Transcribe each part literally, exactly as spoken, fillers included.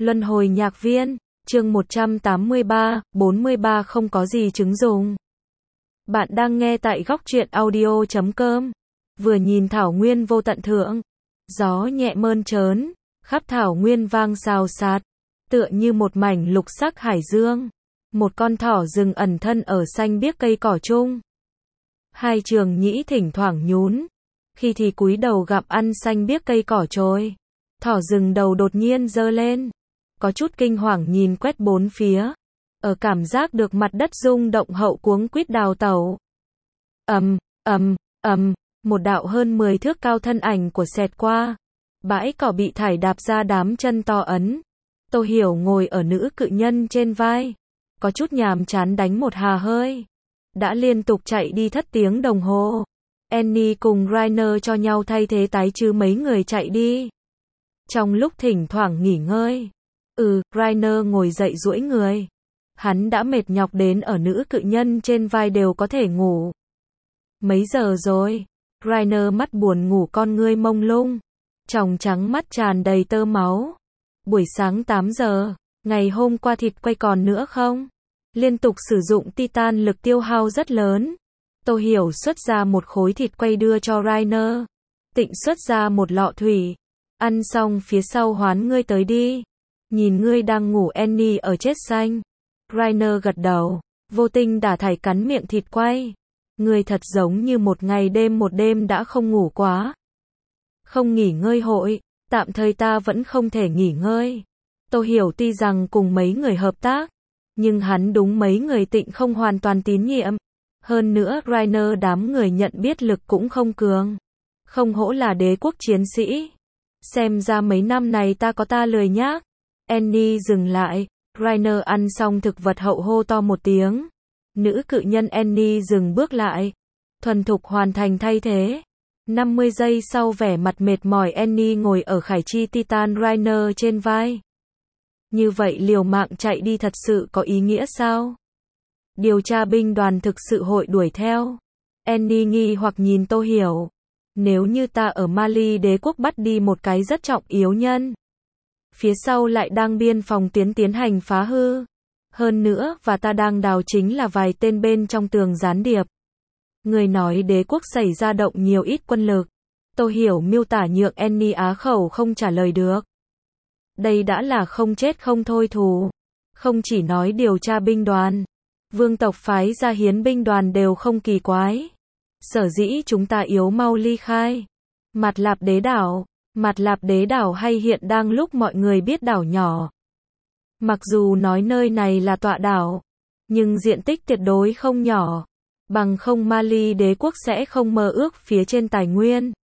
Luân hồi nhạc viên, chương một trăm tám mươi ba, bốn mươi ba không có gì chứng dùng. Bạn đang nghe tại góc truyện audio chấm com. Vừa nhìn thảo nguyên vô tận thượng, gió nhẹ mơn trớn, khắp thảo nguyên vang xào xạc, tựa như một mảnh lục sắc hải dương. Một con thỏ rừng ẩn thân ở xanh biếc cây cỏ chung. Hai trường nhĩ thỉnh thoảng nhún, khi thì cúi đầu gặm ăn xanh biếc cây cỏ trôi. Thỏ rừng đầu đột nhiên giơ lên, có chút kinh hoàng nhìn quét bốn phía, ở cảm giác được mặt đất rung động hậu cuống quýt đào tẩu. Ầm, ầm, ầm, một đạo hơn mười thước cao thân ảnh của xẹt qua, bãi cỏ bị thải đạp ra đám chân to ấn. Tô Hiểu ngồi ở nữ cự nhân trên vai, có chút nhàm chán đánh một hà hơi. Đã liên tục chạy đi thất tiếng đồng hồ. Annie cùng Rainer cho nhau thay thế tái chứ mấy người chạy đi. Trong lúc thỉnh thoảng nghỉ ngơi, ừ, Rainer ngồi dậy duỗi người. Hắn đã mệt nhọc đến ở nữ cự nhân trên vai đều có thể ngủ. Mấy giờ rồi? Rainer mắt buồn ngủ con ngươi mông lung, tròng trắng mắt tràn đầy tơ máu. Buổi sáng tám giờ, ngày hôm qua thịt quay còn nữa không? Liên tục sử dụng titan lực tiêu hao rất lớn. Tô Hiểu xuất ra một khối thịt quay đưa cho Rainer. Tịnh xuất ra một lọ thủy. Ăn xong phía sau hoán ngươi tới đi. Nhìn ngươi đang ngủ Annie ở chết xanh. Rainer gật đầu, vô tình đả thải cắn miệng thịt quay. Ngươi thật giống như một ngày đêm một đêm đã không ngủ quá. Không nghỉ ngơi hội, tạm thời ta vẫn không thể nghỉ ngơi. Tô Hiểu tuy rằng cùng mấy người hợp tác, nhưng hắn đúng mấy người tịnh không hoàn toàn tín nhiệm. Hơn nữa Rainer đám người nhận biết lực cũng không cường. Không hổ là đế quốc chiến sĩ. Xem ra mấy năm này ta có ta lười nhác. Annie dừng lại. Rainer ăn xong thực vật hậu hô to một tiếng. Nữ cự nhân Annie dừng bước lại. Thuần thục hoàn thành thay thế. năm mươi giây sau vẻ mặt mệt mỏi Annie ngồi ở khải chi Titan Rainer trên vai. Như vậy liều mạng chạy đi thật sự có ý nghĩa sao? Điều tra binh đoàn thực sự hội đuổi theo. Annie nghi hoặc nhìn Tô Hiểu. Nếu như ta ở Mali đế quốc bắt đi một cái rất trọng yếu nhân. Phía sau lại đang biên phòng tiến tiến hành phá hư. Hơn nữa và ta đang đào chính là vài tên bên trong tường gián điệp. Người nói đế quốc xảy ra động nhiều ít quân lực. Tô Hiểu miêu tả nhượng Annie á khẩu không trả lời được. Đây đã là không chết không thôi thù. Không chỉ nói điều tra binh đoàn. Vương tộc phái ra hiến binh đoàn đều không kỳ quái. Sở dĩ chúng ta yếu mau ly khai. Mạt Lạp đế đảo. Mạt Lạp đế đảo hay hiện đang lúc mọi người biết đảo nhỏ. Mặc dù nói nơi này là tọa đảo, nhưng diện tích tuyệt đối không nhỏ. Bằng không Mali đế quốc sẽ không mơ ước phía trên tài nguyên.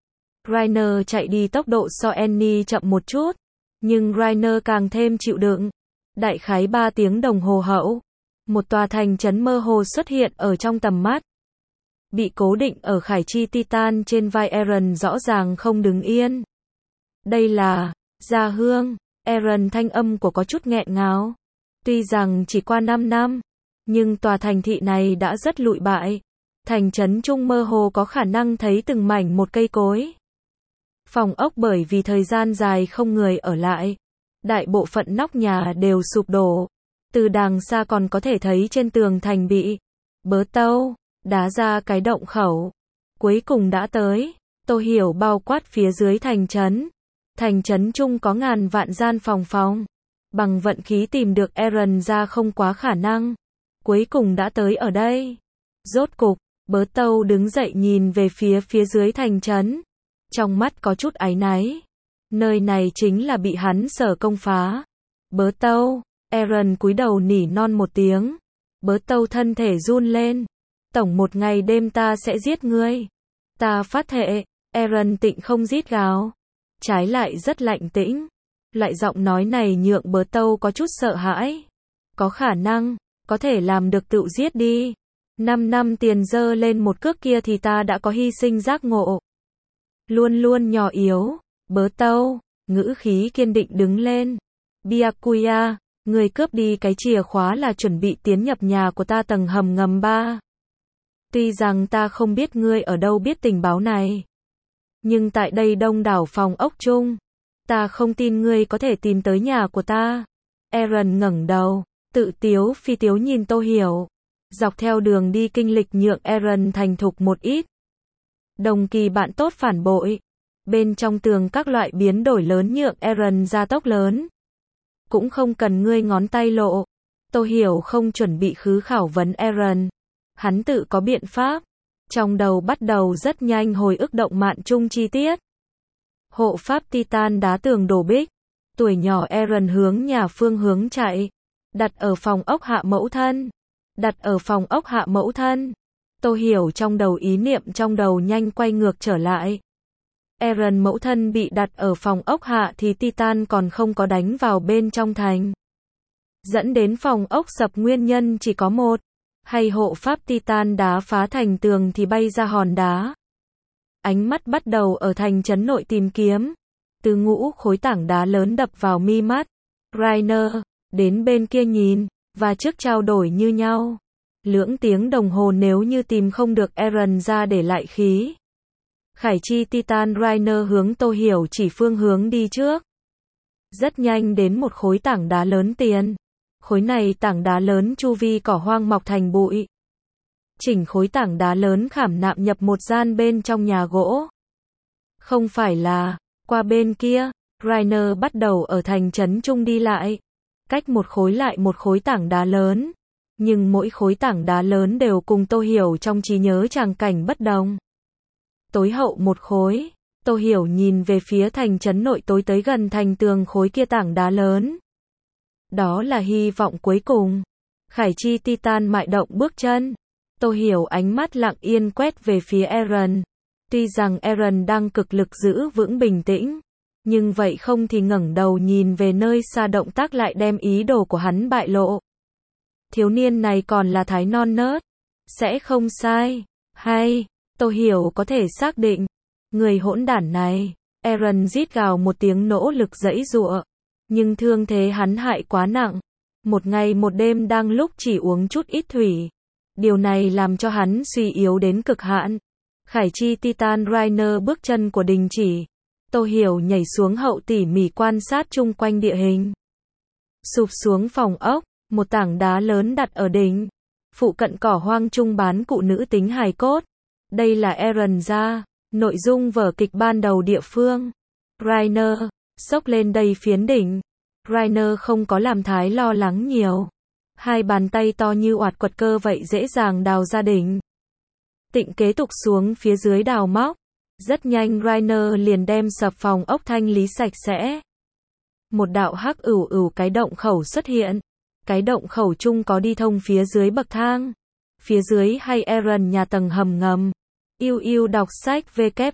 Rainer chạy đi tốc độ so Annie chậm một chút. Nhưng Rainer càng thêm chịu đựng. Đại khái ba tiếng đồng hồ hậu. Một tòa thành trấn mơ hồ xuất hiện ở trong tầm mắt. Bị cố định ở khải chi Titan trên vai Eren rõ ràng không đứng yên. Đây là Gia Hương. Eren thanh âm của có chút nghẹn ngào. Tuy rằng chỉ qua năm năm, nhưng tòa thành thị này đã rất lụi bại. Thành trấn trung mơ hồ có khả năng thấy từng mảnh một cây cối. Phòng ốc bởi vì thời gian dài không người ở lại. Đại bộ phận nóc nhà đều sụp đổ. Từ đàng xa còn có thể thấy trên tường thành bị bớ tâu, đá ra cái động khẩu. Cuối cùng đã tới. Tô Hiểu bao quát phía dưới thành trấn. Thành trấn chung có ngàn vạn gian phòng phòng. Bằng vận khí tìm được Eren ra không quá khả năng. Cuối cùng đã tới ở đây. Rốt cục, bớ tâu đứng dậy nhìn về phía phía dưới thành trấn. Trong mắt có chút áy náy. Nơi này chính là bị hắn sở công phá. Bớ tâu, Eren cúi đầu nỉ non một tiếng. Bớ tâu thân thể run lên. Tổng một ngày đêm ta sẽ giết ngươi. Ta phát thệ. Eren tịnh không rít gào. Trái lại rất lạnh tĩnh. Lại giọng nói này nhượng bớ tâu có chút sợ hãi. Có khả năng, có thể làm được tự giết đi. Năm năm tiền dơ lên một cước kia thì ta đã có hy sinh giác ngộ. Luôn luôn nhỏ yếu. Bớ tâu, ngữ khí kiên định đứng lên. Byakuya, người cướp đi cái chìa khóa là chuẩn bị tiến nhập nhà của ta tầng hầm ngầm ba. Tuy rằng ta không biết ngươi ở đâu biết tình báo này. Nhưng tại đây đông đảo phòng ốc chung. Ta không tin ngươi có thể tìm tới nhà của ta. Aaron ngẩng đầu, tự tiếu phi tiếu nhìn Tô Hiểu. Dọc theo đường đi kinh lịch nhượng Aaron thành thục một ít. Đồng kỳ bạn tốt phản bội. Bên trong tường các loại biến đổi lớn nhượng Aaron gia tốc lớn. Cũng không cần ngươi ngón tay lộ. Tô Hiểu không chuẩn bị khứ khảo vấn Aaron. Hắn tự có biện pháp. Trong đầu bắt đầu rất nhanh hồi ức động mạn chung chi tiết. Hộ pháp Titan đá tường đổ bích. Tuổi nhỏ Aaron hướng nhà phương hướng chạy. Đặt ở phòng ốc hạ mẫu thân. Đặt ở phòng ốc hạ mẫu thân. Tô Hiểu trong đầu ý niệm trong đầu nhanh quay ngược trở lại. Aaron mẫu thân bị đặt ở phòng ốc hạ thì Titan còn không có đánh vào bên trong thành. Dẫn đến phòng ốc sập nguyên nhân chỉ có một. Hay hộ pháp Titan đá phá thành tường thì bay ra hòn đá. Ánh mắt bắt đầu ở thành trấn nội tìm kiếm. Từ ngũ khối tảng đá lớn đập vào mi mắt. Rainer, đến bên kia nhìn, và trước trao đổi như nhau. Lưỡng tiếng đồng hồ nếu như tìm không được Aaron ra để lại khí. Khải chi Titan Rainer hướng Tô Hiểu chỉ phương hướng đi trước. Rất nhanh đến một khối tảng đá lớn tiền. Khối này tảng đá lớn chu vi cỏ hoang mọc thành bụi. Chỉnh khối tảng đá lớn khảm nạm nhập một gian bên trong nhà gỗ. Không phải là, qua bên kia, Rainer bắt đầu ở thành trấn trung đi lại. Cách một khối lại một khối tảng đá lớn. Nhưng mỗi khối tảng đá lớn đều cùng Tô Hiểu trong trí nhớ tràng cảnh bất đồng. Tối hậu một khối, Tô Hiểu nhìn về phía thành trấn nội tối tới gần thành tường khối kia tảng đá lớn. Đó là hy vọng cuối cùng. Khải chi Titan mại động bước chân. Tô Hiểu ánh mắt lặng yên quét về phía Aaron. Tuy rằng Aaron đang cực lực giữ vững bình tĩnh, nhưng vậy không thì ngẩng đầu nhìn về nơi xa động tác lại đem ý đồ của hắn bại lộ. Thiếu niên này còn là thái non nớt. Sẽ không sai. Hay, Tô Hiểu có thể xác định. Người hỗn đản này. Aaron rít gào một tiếng nỗ lực giãy giụa. Nhưng thương thế hắn hại quá nặng. Một ngày một đêm đang lúc chỉ uống chút ít thủy. Điều này làm cho hắn suy yếu đến cực hạn. Khải chi Titan Rainer bước chân của đình chỉ. Tô Hiểu nhảy xuống hậu tỉ mỉ quan sát chung quanh địa hình. Sụp xuống phòng ốc, một tảng đá lớn đặt ở đỉnh. Phụ cận cỏ hoang trung bán cụ nữ tính hài cốt. Đây là Aaron gia. Nội dung vở kịch ban đầu địa phương. Rainer, xốc lên đây phiến đỉnh. Rainer không có làm thái lo lắng nhiều. Hai bàn tay to như oạt quật cơ vậy dễ dàng đào ra đỉnh. Tịnh kế tục xuống phía dưới đào móc. Rất nhanh Rainer liền đem sập phòng ốc thanh lý sạch sẽ. Một đạo hắc ửu ửu cái động khẩu xuất hiện. Cái động khẩu chung có đi thông phía dưới bậc thang. Phía dưới hay Aaron nhà tầng hầm ngầm. Yêu yêu đọc sách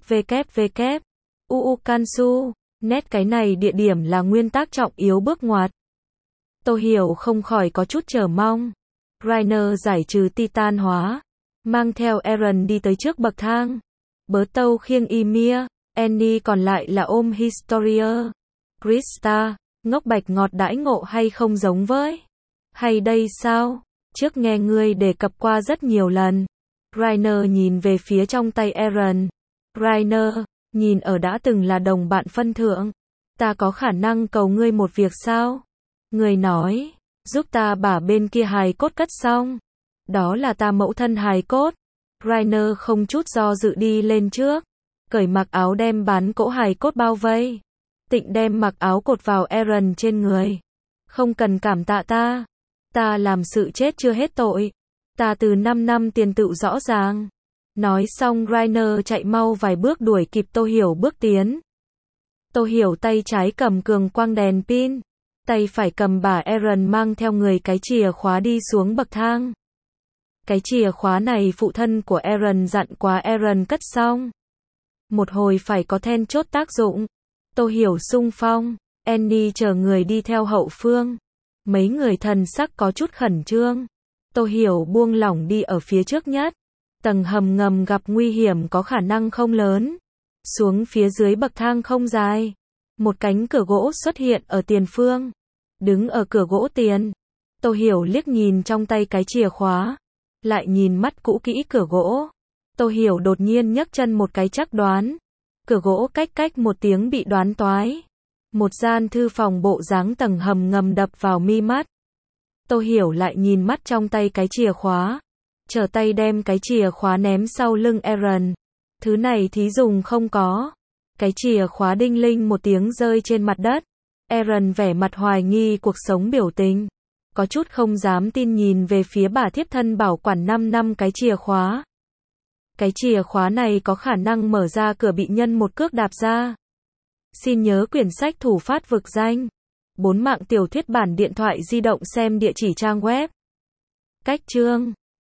www. Uu Kansu. Nét cái này địa điểm là nguyên tắc trọng yếu bước ngoặt. Tô Hiểu không khỏi có chút chờ mong. Rainer giải trừ Titan hóa. Mang theo Aaron đi tới trước bậc thang. Bớ tâu khiêng Ymir. Annie còn lại là ôm Historia. Krista. Ngốc bạch ngọt đãi ngộ hay không giống với. Hay đây sao? Trước nghe ngươi đề cập qua rất nhiều lần. Rainer nhìn về phía trong tay Aaron. Rainer, nhìn ở đã từng là đồng bạn phân thượng. Ta có khả năng cầu ngươi một việc sao? Người nói, giúp ta bả bên kia hài cốt cất xong. Đó là ta mẫu thân hài cốt. Rainer không chút do dự đi lên trước. Cởi mặc áo đem bán cỗ hài cốt bao vây. Tịnh đem mặc áo cột vào Aaron trên người. Không cần cảm tạ ta. Ta làm sự chết chưa hết tội. Ta từ năm năm tiền tự rõ ràng. Nói xong Rainer chạy mau vài bước đuổi kịp Tô Hiểu bước tiến. Tô Hiểu tay trái cầm cường quang đèn pin. Tay phải cầm bả Aaron mang theo người cái chìa khóa đi xuống bậc thang. Cái chìa khóa này phụ thân của Aaron dặn quá Aaron cất xong. Một hồi phải có then chốt tác dụng. Tô Hiểu xung phong. Annie chờ người đi theo hậu phương. Mấy người thần sắc có chút khẩn trương. Tô Hiểu buông lỏng đi ở phía trước nhất. Tầng hầm ngầm gặp nguy hiểm có khả năng không lớn. Xuống phía dưới bậc thang không dài. Một cánh cửa gỗ xuất hiện ở tiền phương. Đứng ở cửa gỗ tiền. Tô Hiểu liếc nhìn trong tay cái chìa khóa. Lại nhìn mắt cũ kỹ cửa gỗ. Tô Hiểu đột nhiên nhấc chân một cái chắc đoán. Cửa gỗ cách cách một tiếng bị đoán toái. Một gian thư phòng bộ dáng tầng hầm ngầm đập vào mi mắt. Tô Hiểu lại nhìn mắt trong tay cái chìa khóa. Trở tay đem cái chìa khóa ném sau lưng Aaron. Thứ này thí dùng không có. Cái chìa khóa đinh linh một tiếng rơi trên mặt đất. Aaron vẻ mặt hoài nghi cuộc sống biểu tình. Có chút không dám tin nhìn về phía bà thiếp thân bảo quản năm năm cái chìa khóa. Cái chìa khóa này có khả năng mở ra cửa bị nhân một cước đạp ra. Xin nhớ quyển sách thủ phát vực danh. Bốn mạng tiểu thuyết bản điện thoại di động xem địa chỉ trang web. Cách chương